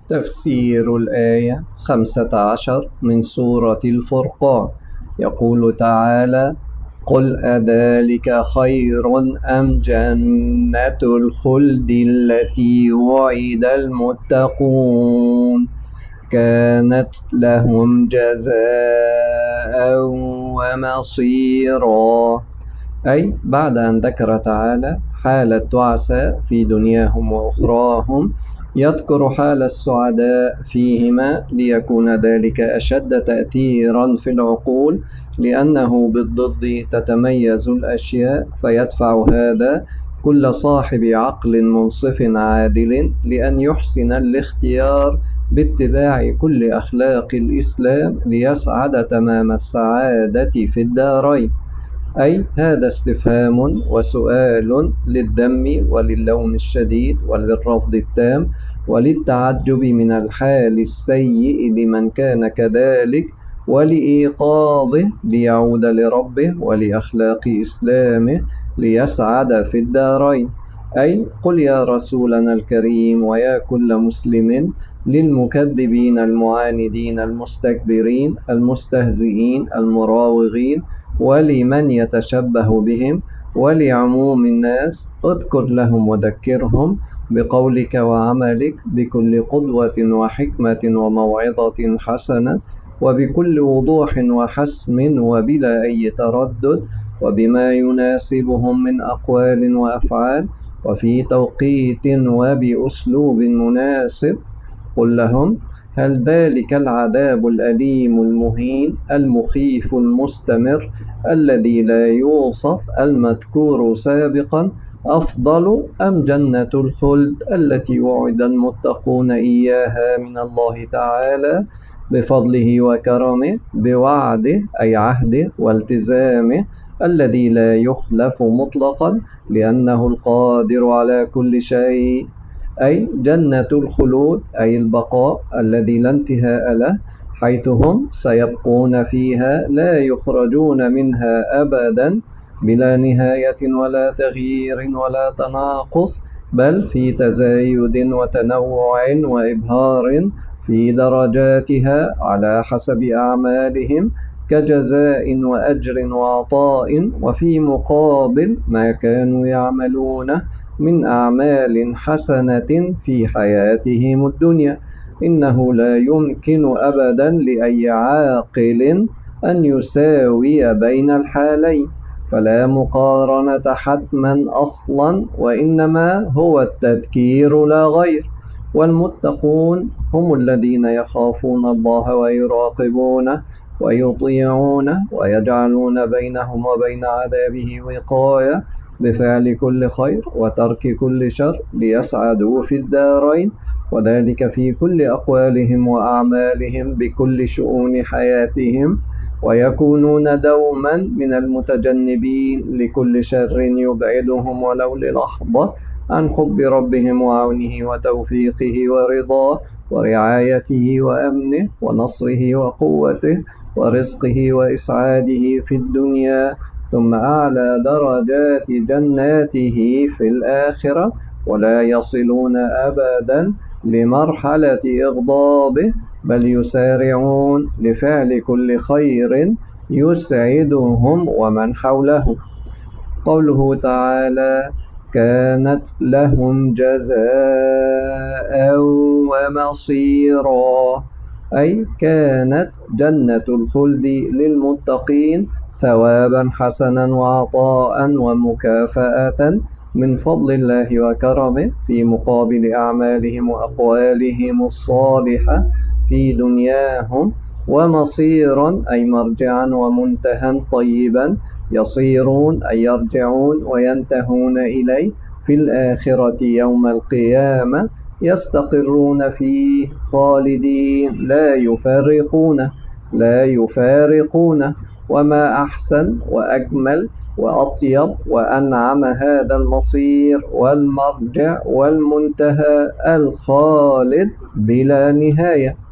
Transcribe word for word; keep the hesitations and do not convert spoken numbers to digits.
تفسير الآية خمسة عشر من سورة الفرقان. يقول تعالى: قل أذلك خير أم جنة الخلد التي وعد المتقون كانت لهم جزاء ومصيرا. أي بعد أن ذكر تعالى حال التعساء في دنياهم وأخراهم، يذكر حال السعداء فيهما ليكون ذلك أشد تأثيرا في العقول، لأنه بالضد تتميز الأشياء، فيدفع هذا كل صاحب عقل منصف عادل لأن يحسن الاختيار باتباع كل أخلاق الإسلام ليسعد تمام السعادة في الدارين. أي هذا استفهام وسؤال للذم وللوم الشديد وللرفض التام وللتعجب من الحال السيء لمن كان كذلك، ولإيقاظه ليعود لربه ولأخلاق إسلامه ليسعد في الدارين. أي قل يا رسولنا الكريم ويا كل مسلم للمكذبين المعاندين المستكبرين المستهزئين المراوغين ولمن يتشبه بهم ولعموم الناس: اذكر لهم وذكرهم بقولك وعملك بكل قدوة وحكمة وموعظة حسنة وبكل وضوح وحسم وبلا أي تردد، وبما يناسبهم من أقوال وأفعال وفي توقيت وبأسلوب مناسب. قل لهم: هل ذلك العذاب الأليم المهين المخيف المستمر الذي لا يوصف المذكور سابقا أفضل أم جنة الخلد التي وعد المتقون إياها من الله تعالى بفضله وكرمه بوعده أي عهده والتزامه الذي لا يخلف مطلقا لأنه القادر على كل شيء. أي جنة الخلود أي البقاء الذي لا انتهاء له، حيث هم سيبقون فيها لا يخرجون منها أبدا بلا نهاية ولا تغيير ولا تناقص، بل في تزايد وتنوع وإبهار في درجاتها على حسب أعمالهم كجزاء وأجر وعطاء، وفي مقابل ما كانوا يعملونه من أعمال حسنة في حياتهم الدنيا. إنه لا يمكن أبدا لأي عاقل أن يساوي بين الحالين، فلا مقارنة حتما أصلا، وإنما هو التذكير لا غير. والمتقون هم الذين يخافون الله ويراقبونه ويطيعونه ويجعلون بينهم وبين عذابه وقاية بفعل كل خير وترك كل شر ليسعدوا في الدارين، وذلك في كل أقوالهم وأعمالهم بكل شؤون حياتهم، ويكونون دوما من المتجنبين لكل شر يبعدهم ولو للحظة عن حب ربهم وعونه وتوفيقه ورضاه ورعايته وأمنه ونصره وقوته ورزقه وإسعاده في الدنيا، ثم أعلى درجات جناته في الآخرة، ولا يصلون أبدا لمرحلة إغضابه، بل يسارعون لفعل كل خير يسعدهم ومن حولهم. قوله تعالى: كانت لهم جزاء ومصيرا. أي كانت جنة الخلد للمتقين ثوابا حسنا وعطاء ومكافأة من فضل الله وكرمه في مقابل أعمالهم وأقوالهم الصالحة في دنياهم، ومصيرا أي مرجعا ومنتهى طيبا يصيرون أي يرجعون وينتهون إليه في الآخرة يوم القيامة، يستقرون فيه خالدين لا يفارقونه لا يفارقونه. وما أحسن وأجمل وأطيب وأنعم هذا المصير والمرجع والمنتهى الخالد بلا نهاية.